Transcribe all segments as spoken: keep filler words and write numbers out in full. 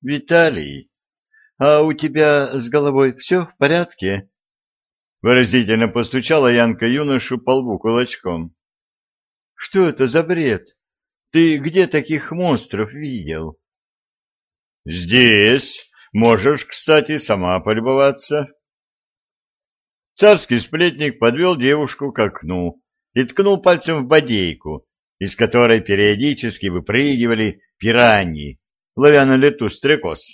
Виталий, а у тебя с головой все в порядке? Выразительно постучала Янка юношу по лбу кулачком. Что это за бред? Ты где таких монстров видел? Здесь. Можешь, кстати, сама полюбоваться. Царский сплетник подвел девушку к окну и ткнул пальцем в бодейку, из которой периодически выпрыгивали пираньи, ловя на лету стрекоз.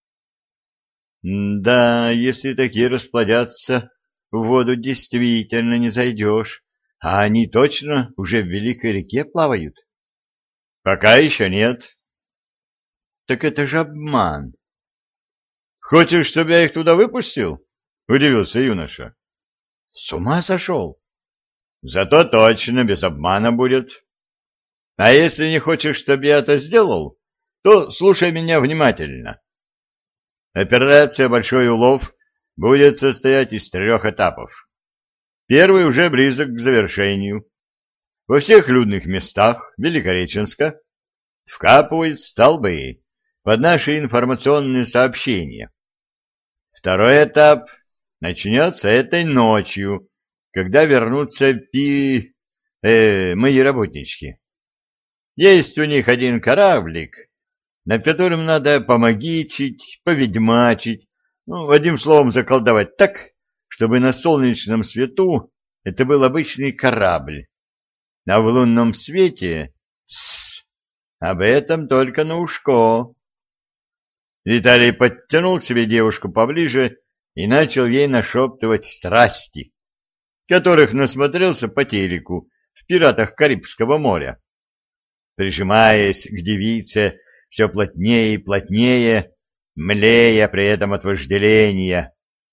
Да, если такие расплодятся, в воду действительно не зайдешь, а они точно уже в Великой реке плавают? Пока еще нет. Так это же обман. Хочешь, чтобы я их туда выпустил? Удивился юноша. С ума сошел? Зато точно без обмана будет. А если не хочешь, чтобы я это сделал, то слушай меня внимательно. Операция «Большой улов» будет состоять из трех этапов. Первый уже близок к завершению. Во всех людных местах Великореченска вкапывают столбы под наши информационные сообщения. Второй этап начнется этой ночью, когда вернутся пи... Э, мои работнички. Есть у них один кораблик, над которым надо помогичить, поведьмачить, ну, одним словом, заколдовать так, чтобы на солнечном свету это был обычный корабль, а в лунном свете... Тссс, об этом только на ушко. Виталий подтянул к себе девушку поближе и начал ей нашептывать страсти, которых насмотрелся по телеку в «Пиратах Карибского моря». Прижимаясь к девице все плотнее и плотнее, млея при этом от вожделения.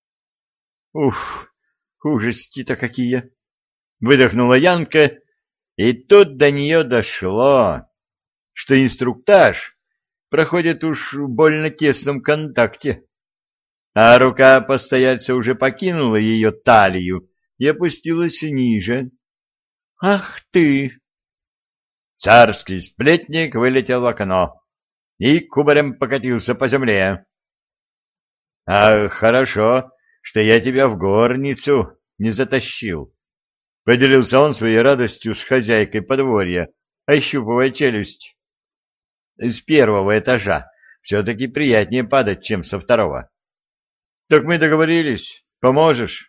«Ух, ужасти-то какие!» — выдохнула Янка, и тут до нее дошло, что инструктаж проходит уж в больно тесном контакте, а рука постояльца уже покинула ее талию и опустилась ниже. «Ах ты!» Царский сплетник вылетел в окно и кубарем покатился по земле. — А хорошо, что я тебя в горницу не затащил, — поделился он своей радостью с хозяйкой подворья, ощупывая челюсть. — С первого этажа все-таки приятнее падать, чем со второго. — Так мы договорились. Поможешь?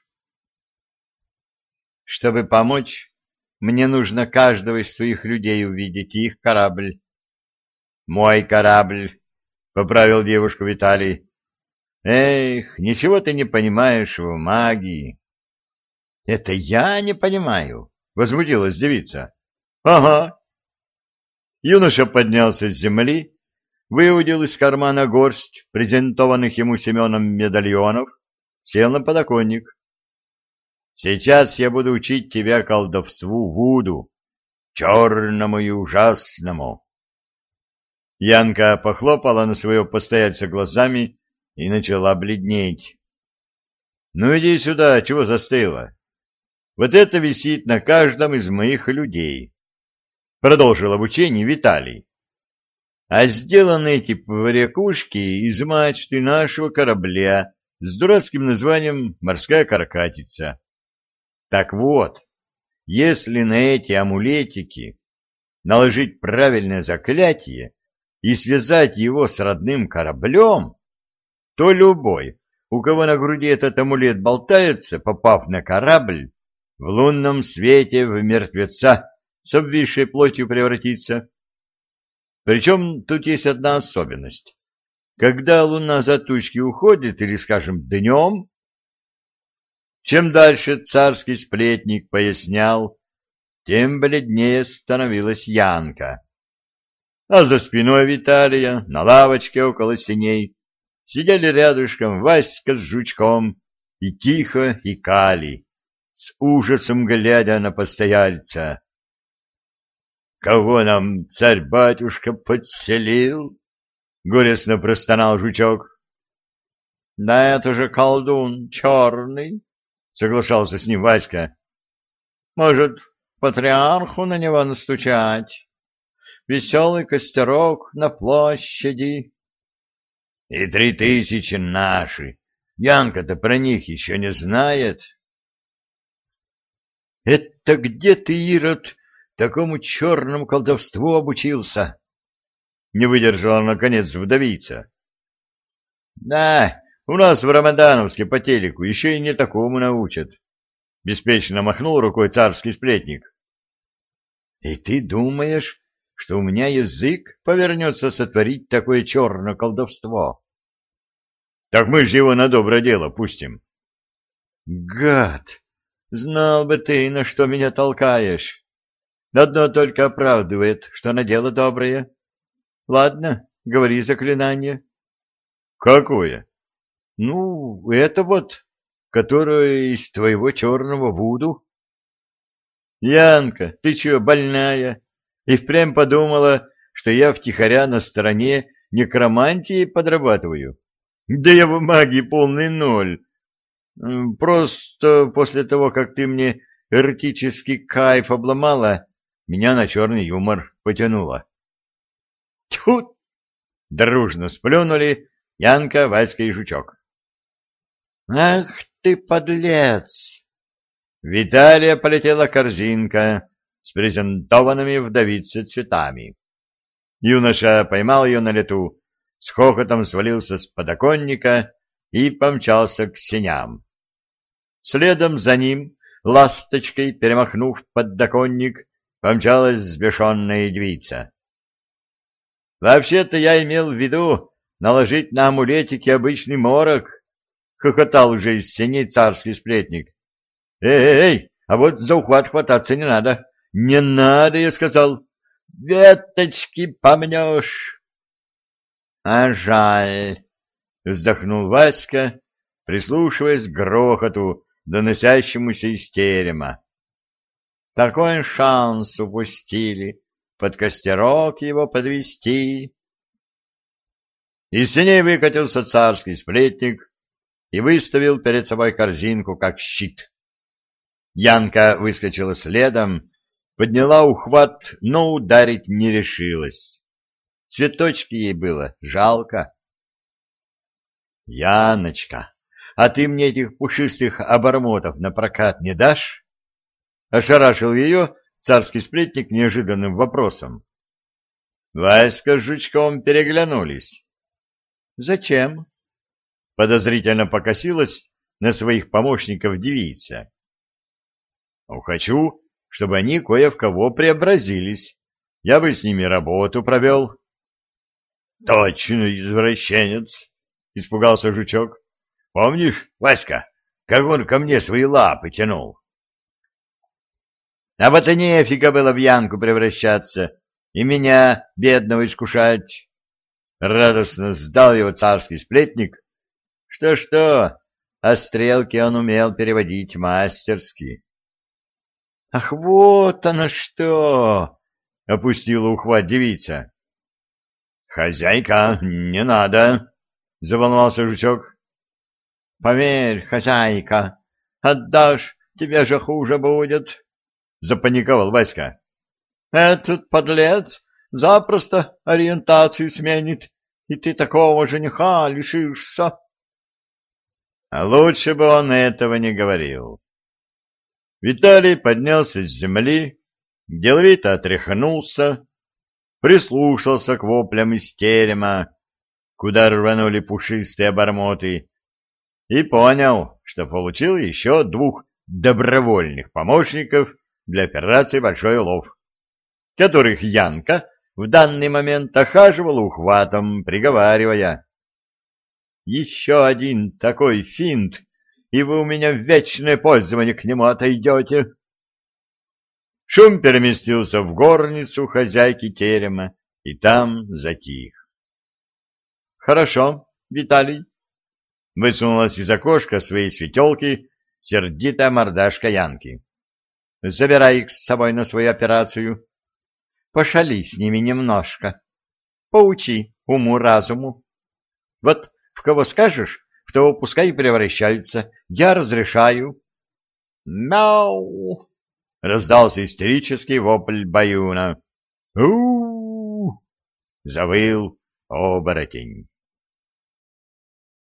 — Чтобы помочь, мне нужно каждого из своих людей увидеть и их корабль. — Мой корабль, — поправил девушку Виталий. — Эх, ничего ты не понимаешь в магии. — Это я не понимаю, — возмутилась девица. — Ага. Юноша поднялся с земли, выудил из кармана горсть презентованных ему Семеном медальонов, сел на подоконник. Сейчас я буду учить тебя колдовству Вуду, черному и ужасному. Янка похлопала на своего постояльца глазами и начала бледнеть. — Ну иди сюда, чего застыла? Вот это висит на каждом из моих людей. Продолжил обучение Виталий. А сделаны эти побрякушки из мачты нашего корабля с дурацким названием «Морская каракатица». Так вот, если на эти амулетики наложить правильное заклятие и связать его с родным кораблем, то любой, у кого на груди этот амулет болтается, попав на корабль, в лунном свете в мертвеца с обвисшей плотью превратится. Причем тут есть одна особенность. Когда луна за тучки уходит, или, скажем, днем, чем дальше царский сплетник пояснял, тем бледнее становилась Янка. А за спиной Виталия, на лавочке около синей, сидели рядышком Васька с Жучком и тихо икали, с ужасом глядя на постояльца. — Кого нам царь-батюшка подселил? — горестно простонал Жучок. — Да это же колдун черный, — соглашался с ним Васька. — Может, патриарху на него настучать? Веселый костерок на площади. И три тысячи наши. Янка-то про них еще не знает. Это где ты, Ирод, такому черному колдовству обучился? Не выдержала, наконец, вдовица. Да, у нас в Рамадановске по телеку еще и не такому научат. Беспечно махнул рукой царский сплетник. И ты думаешь, что у меня язык повернется сотворить такое черное колдовство? Так мы же его на доброе дело пустим. Гад! Знал бы ты, на что меня толкаешь. Одно только оправдывает, что на дело доброе. Ладно, говори заклинание. Какое? Ну, это вот, которое из твоего черного вуду. Янка, ты чё, больная? И впрямь подумала, что я втихаря на стороне некромантии подрабатываю? Да я в магии полный ноль. Просто после того, как ты мне эротический кайф обломала, меня на черный юмор потянуло. Тьфу! Дружно сплюнули Янка, Васька и Жучок. Ах ты, подлец! Виталия полетела корзинка с презентованными вдовице цветами. Юноша поймал ее на лету, с хохотом свалился с подоконника и помчался к сеням. Следом за ним, ласточкой перемахнув подоконник, помчалась взбешенная девица. «Вообще-то я имел в виду наложить на амулетики обычный морок», — хохотал уже из сеней царский сплетник. «Эй-эй-эй, а вот за ухват хвататься не надо. Не надо, я сказал. Веточки помнешь». «А жаль», — вздохнул Васька, прислушиваясь к грохоту, доносящемуся из терема. «Такой шанс упустили, под костерок его подвести». Из сеней выкатился царский сплетник и выставил перед собой корзинку как щит. Янка выскочила следом, подняла ухват, но ударить не решилась. Цветочки ей было жалко. — Яночка, а ты мне этих пушистых обормотов на прокат не дашь? — ошарашил ее царский сплетник неожиданным вопросом. Васька с Жучком переглянулись. — Зачем? — подозрительно покосилась на своих помощников девица. — Ну, хочу, чтобы они кое в кого преобразились. Я бы с ними работу провел. — Точно, извращенец! — испугался Жучок. — Помнишь, Васька, как он ко мне свои лапы тянул? — А вот и нефига было в Янку превращаться и меня, бедного, искушать. Радостно сдал его царский сплетник. Что-что, а стрелки он умел переводить мастерски. — Ах, вот оно что! — опустила ухват девица. — Хозяйка, не надо! — заволновался Жучок. — Поверь, хозяйка, отдашь, тебе же хуже будет! — запаниковал Васька. — Этот подлец запросто ориентацию сменит, и ты такого жениха лишишься. А лучше бы он этого не говорил. Виталий поднялся с земли, деловито отряхнулся, прислушался к воплям из терема, куда рванули пушистые обормоты, и понял, что получил еще двух добровольных помощников для операции «Большой улов», которых Янка в данный момент охаживала ухватом, приговаривая: «Еще один такой финт, и вы у меня в вечное пользование к нему отойдете». Шум переместился в горницу хозяйки терема, и там затих. «Хорошо, Виталий», — высунулась из окошка своей светелки сердитая мордашка Янки. «Забирай их с собой на свою операцию. Пошали с ними немножко. Поучи уму-разуму. Вот в кого скажешь, в того пускай и превращаются. Я разрешаю». «Мяу!» — раздался истерический вопль баюна. «У-у-у!» — завыл оборотень.